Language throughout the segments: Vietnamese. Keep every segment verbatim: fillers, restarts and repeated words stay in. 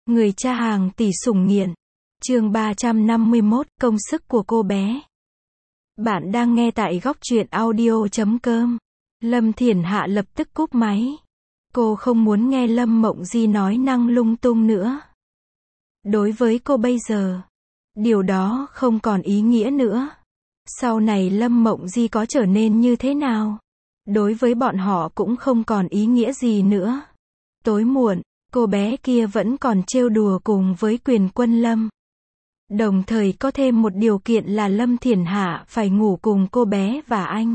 Người cha hàng tỷ sủng nghiện. Chương ba trăm năm mươi mốt, công sức của cô bé. Bạn đang nghe tại góc truyện audio chấm com. Lâm Thiển Hạ lập tức cúp máy. Cô không muốn nghe Lâm Mộng Di nói năng lung tung nữa. Đối với cô bây giờ, điều đó không còn ý nghĩa nữa. Sau này Lâm Mộng Di có trở nên như thế nào, đối với bọn họ cũng không còn ý nghĩa gì nữa. Tối muộn, cô bé kia vẫn còn trêu đùa cùng với Quyền Quân Lâm. Đồng thời có thêm một điều kiện là Lâm Thiển Hạ phải ngủ cùng cô bé và anh.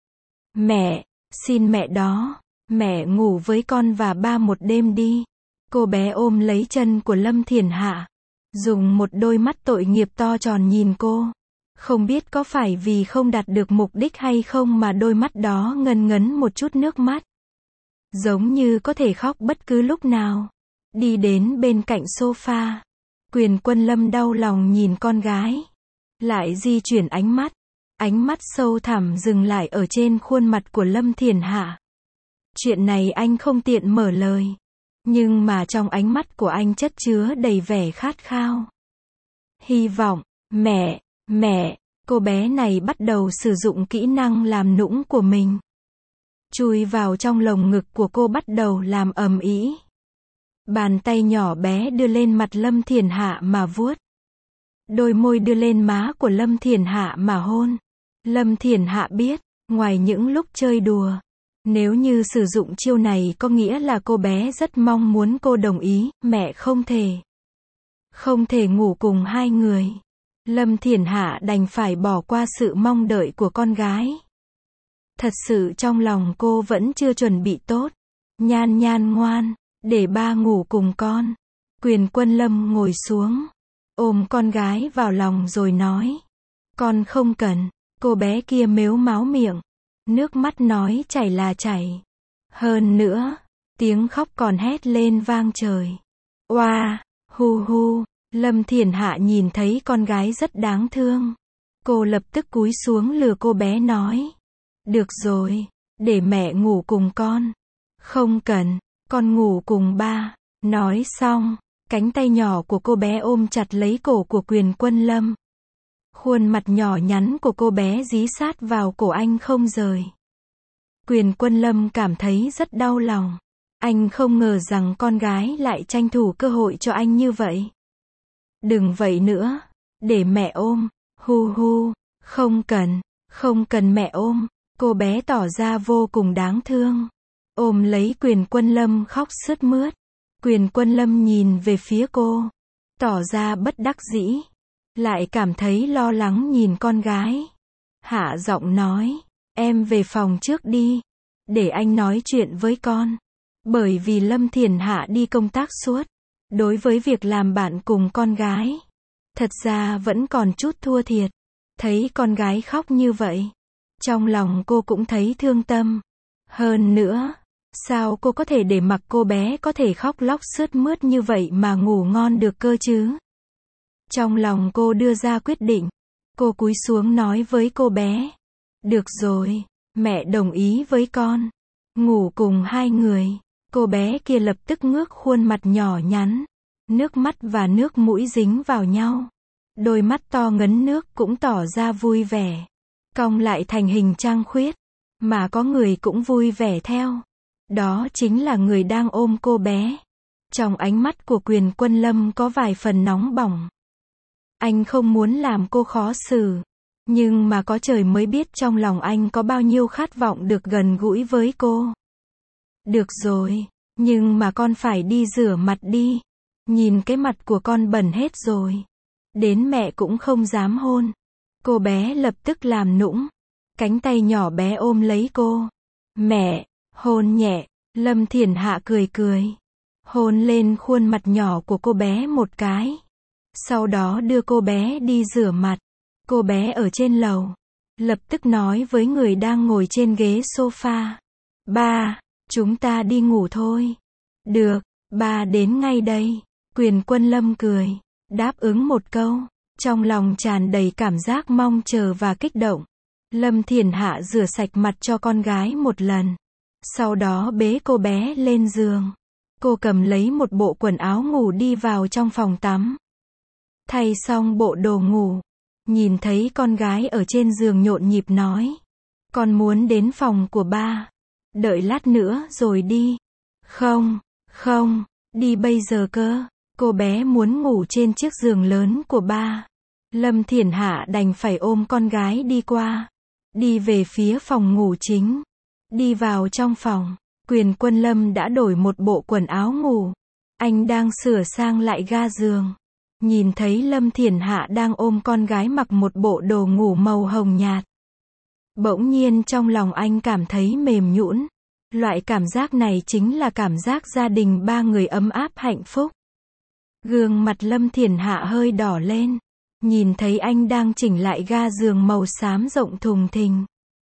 Mẹ, xin mẹ đó, mẹ ngủ với con và ba một đêm đi. Cô bé ôm lấy chân của Lâm Thiển Hạ, dùng một đôi mắt tội nghiệp to tròn nhìn cô. Không biết có phải vì không đạt được mục đích hay không mà đôi mắt đó ngấn ngấn một chút nước mắt. Giống như có thể khóc bất cứ lúc nào. Đi đến bên cạnh sofa. Quyền Quân Lâm đau lòng nhìn con gái. Lại di chuyển ánh mắt. Ánh mắt sâu thẳm dừng lại ở trên khuôn mặt của Lâm Thiển Hạ. Chuyện này anh không tiện mở lời. Nhưng mà trong ánh mắt của anh chất chứa đầy vẻ khát khao. Hy vọng, mẹ, mẹ, cô bé này bắt đầu sử dụng kỹ năng làm nũng của mình. Chui vào trong lồng ngực của cô bắt đầu làm ầm ĩ. Bàn tay nhỏ bé đưa lên mặt Lâm Thiển Hạ mà vuốt. Đôi môi đưa lên má của Lâm Thiển Hạ mà hôn. Lâm Thiển Hạ biết, ngoài những lúc chơi đùa, nếu như sử dụng chiêu này có nghĩa là cô bé rất mong muốn cô đồng ý, mẹ không thể. Không thể ngủ cùng hai người. Lâm Thiển Hạ đành phải bỏ qua sự mong đợi của con gái. Thật sự trong lòng cô vẫn chưa chuẩn bị tốt. Nhan Nhan ngoan, để ba ngủ cùng con. Quyền Quân Lâm ngồi xuống, ôm con gái vào lòng rồi nói. Con không cần. Cô bé kia mếu máo miệng. Nước mắt nói chảy là chảy. Hơn nữa, tiếng khóc còn hét lên vang trời. Oa, hu hu. Lâm Thiển Hạ nhìn thấy con gái rất đáng thương. Cô lập tức cúi xuống lừa cô bé nói. Được rồi, để mẹ ngủ cùng con. Không cần, con ngủ cùng ba. Nói xong, cánh tay nhỏ của cô bé ôm chặt lấy cổ của Quyền Quân Lâm. Khuôn mặt nhỏ nhắn của cô bé dí sát vào cổ anh không rời. Quyền Quân Lâm cảm thấy rất đau lòng. Anh không ngờ rằng con gái lại tranh thủ cơ hội cho anh như vậy. Đừng vậy nữa, để mẹ ôm. Hu hu, không cần, không cần mẹ ôm. Cô bé tỏ ra vô cùng đáng thương. Ôm lấy Quyền Quân Lâm khóc sướt mướt. Quyền Quân Lâm nhìn về phía cô, tỏ ra bất đắc dĩ. Lại cảm thấy lo lắng nhìn con gái. Hạ giọng nói, em về phòng trước đi, để anh nói chuyện với con. Bởi vì Lâm Thiển Hạ đi công tác suốt, đối với việc làm bạn cùng con gái, thật ra vẫn còn chút thua thiệt. Thấy con gái khóc như vậy, trong lòng cô cũng thấy thương tâm. Hơn nữa, sao cô có thể để mặc cô bé có thể khóc lóc sướt mướt như vậy mà ngủ ngon được cơ chứ? Trong lòng cô đưa ra quyết định. Cô cúi xuống nói với cô bé. Được rồi, mẹ đồng ý với con. Ngủ cùng hai người. Cô bé kia lập tức ngước khuôn mặt nhỏ nhắn. Nước mắt và nước mũi dính vào nhau. Đôi mắt to ngấn nước cũng tỏ ra vui vẻ. Cong lại thành hình trăng khuyết. Mà có người cũng vui vẻ theo. Đó chính là người đang ôm cô bé. Trong ánh mắt của Quyền Quân Lâm có vài phần nóng bỏng. Anh không muốn làm cô khó xử. Nhưng mà có trời mới biết trong lòng anh có bao nhiêu khát vọng được gần gũi với cô. Được rồi, nhưng mà con phải đi rửa mặt đi. Nhìn cái mặt của con bẩn hết rồi. Đến mẹ cũng không dám hôn. Cô bé lập tức làm nũng. Cánh tay nhỏ bé ôm lấy cô. Mẹ, hôn nhẹ. Lâm Thiển Hạ cười cười. Hôn lên khuôn mặt nhỏ của cô bé một cái. Sau đó đưa cô bé đi rửa mặt. Cô bé ở trên lầu. Lập tức nói với người đang ngồi trên ghế sofa. Ba, chúng ta đi ngủ thôi. Được, ba đến ngay đây. Quyền Quân Lâm cười. Đáp ứng một câu. Trong lòng tràn đầy cảm giác mong chờ và kích động. Lâm Thiển Hạ rửa sạch mặt cho con gái một lần. Sau đó bế cô bé lên giường. Cô cầm lấy một bộ quần áo ngủ đi vào trong phòng tắm. Thay xong bộ đồ ngủ, nhìn thấy con gái ở trên giường nhộn nhịp nói. Con muốn đến phòng của ba. Đợi lát nữa rồi đi. Không, không, đi bây giờ cơ. Cô bé muốn ngủ trên chiếc giường lớn của ba. Lâm Thiển Hạ đành phải ôm con gái đi qua. Đi về phía phòng ngủ chính. Đi vào trong phòng, Quyền Quân Lâm đã đổi một bộ quần áo ngủ. Anh đang sửa sang lại ga giường. Nhìn thấy Lâm Thiển Hạ đang ôm con gái mặc một bộ đồ ngủ màu hồng nhạt. Bỗng nhiên trong lòng anh cảm thấy mềm nhũn. Loại cảm giác này chính là cảm giác gia đình ba người ấm áp hạnh phúc. Gương mặt Lâm Thiển Hạ hơi đỏ lên. Nhìn thấy anh đang chỉnh lại ga giường màu xám rộng thùng thình.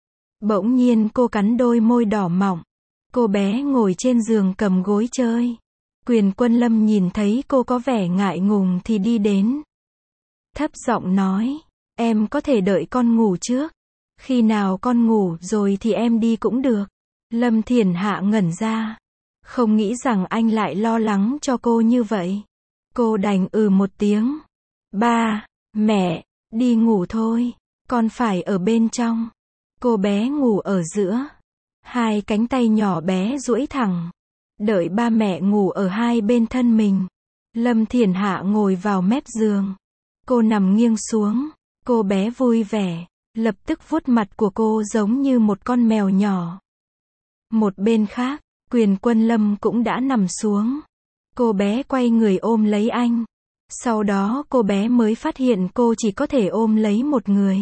Bỗng nhiên cô cắn đôi môi đỏ mọng. Cô bé ngồi trên giường cầm gối chơi. Quyền Quân Lâm nhìn thấy cô có vẻ ngại ngùng thì đi đến. Thấp giọng nói, em có thể đợi con ngủ trước. Khi nào con ngủ rồi thì em đi cũng được. Lâm Thiển Hạ ngẩn ra. Không nghĩ rằng anh lại lo lắng cho cô như vậy. Cô đành ừ một tiếng. Ba, mẹ, đi ngủ thôi. Con phải ở bên trong. Cô bé ngủ ở giữa. Hai cánh tay nhỏ bé duỗi thẳng. Đợi ba mẹ ngủ ở hai bên thân mình. Lâm Thiển Hạ ngồi vào mép giường. Cô nằm nghiêng xuống. Cô bé vui vẻ. Lập tức vuốt mặt của cô giống như một con mèo nhỏ. Một bên khác, Quyền Quân Lâm cũng đã nằm xuống. Cô bé quay người ôm lấy anh. Sau đó cô bé mới phát hiện cô chỉ có thể ôm lấy một người.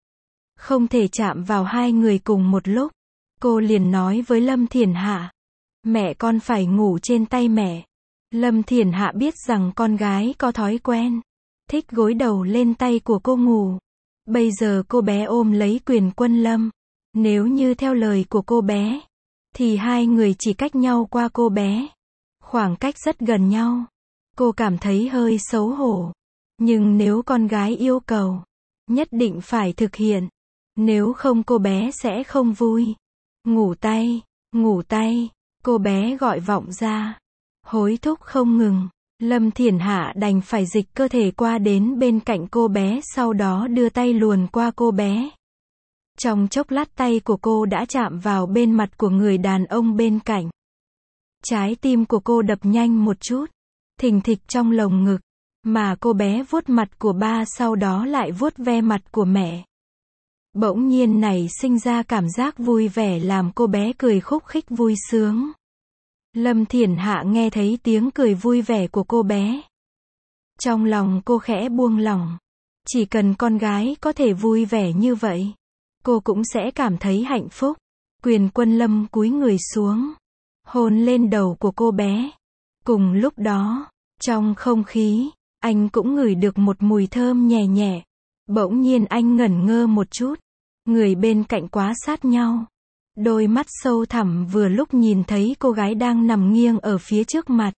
Không thể chạm vào hai người cùng một lúc. Cô liền nói với Lâm Thiển Hạ. Mẹ con phải ngủ trên tay mẹ. Lâm Thiển Hạ biết rằng con gái có thói quen. Thích gối đầu lên tay của cô ngủ. Bây giờ cô bé ôm lấy Quyền Quân Lâm. Nếu như theo lời của cô bé, thì hai người chỉ cách nhau qua cô bé. Khoảng cách rất gần nhau. Cô cảm thấy hơi xấu hổ. Nhưng nếu con gái yêu cầu, nhất định phải thực hiện. Nếu không cô bé sẽ không vui. Ngủ tay, ngủ tay, cô bé gọi vọng ra. Hối thúc không ngừng. Lâm Thiển Hạ đành phải dịch cơ thể qua đến bên cạnh cô bé, sau đó đưa tay luồn qua cô bé. Trong chốc lát tay của cô đã chạm vào bên mặt của người đàn ông bên cạnh. Trái tim của cô đập nhanh một chút, thình thịch trong lồng ngực, mà cô bé vuốt mặt của ba sau đó lại vuốt ve mặt của mẹ. Bỗng nhiên nảy sinh ra cảm giác vui vẻ làm cô bé cười khúc khích vui sướng. Lâm Thiển Hạ nghe thấy tiếng cười vui vẻ của cô bé. Trong lòng cô khẽ buông lỏng. Chỉ cần con gái có thể vui vẻ như vậy, cô cũng sẽ cảm thấy hạnh phúc. Quyền Quân Lâm cúi người xuống, hôn lên đầu của cô bé. Cùng lúc đó, trong không khí, anh cũng ngửi được một mùi thơm nhẹ nhẹ. Bỗng nhiên anh ngẩn ngơ một chút. Người bên cạnh quá sát nhau. Đôi mắt sâu thẳm vừa lúc nhìn thấy cô gái đang nằm nghiêng ở phía trước mặt.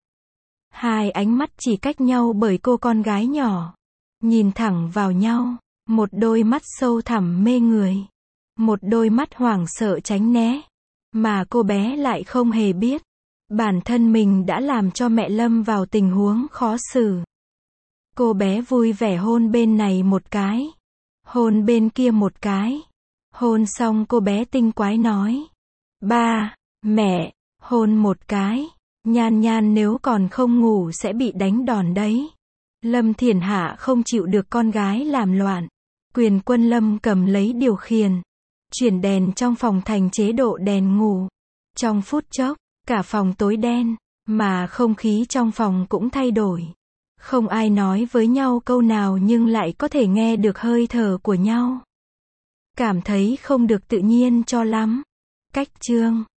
Hai ánh mắt chỉ cách nhau bởi cô con gái nhỏ. Nhìn thẳng vào nhau. Một đôi mắt sâu thẳm mê người. Một đôi mắt hoảng sợ tránh né. Mà cô bé lại không hề biết. Bản thân mình đã làm cho mẹ Lâm vào tình huống khó xử. Cô bé vui vẻ hôn bên này một cái. Hôn bên kia một cái. Hôn xong cô bé tinh quái nói. Ba, mẹ, hôn một cái. Nhan Nhan nếu còn không ngủ sẽ bị đánh đòn đấy. Lâm Thiển Hạ không chịu được con gái làm loạn. Quyền Quân Lâm cầm lấy điều khiển. Chuyển đèn trong phòng thành chế độ đèn ngủ. Trong phút chốc, cả phòng tối đen. Mà không khí trong phòng cũng thay đổi. Không ai nói với nhau câu nào nhưng lại có thể nghe được hơi thở của nhau. Cảm thấy không được tự nhiên cho lắm. Cách chương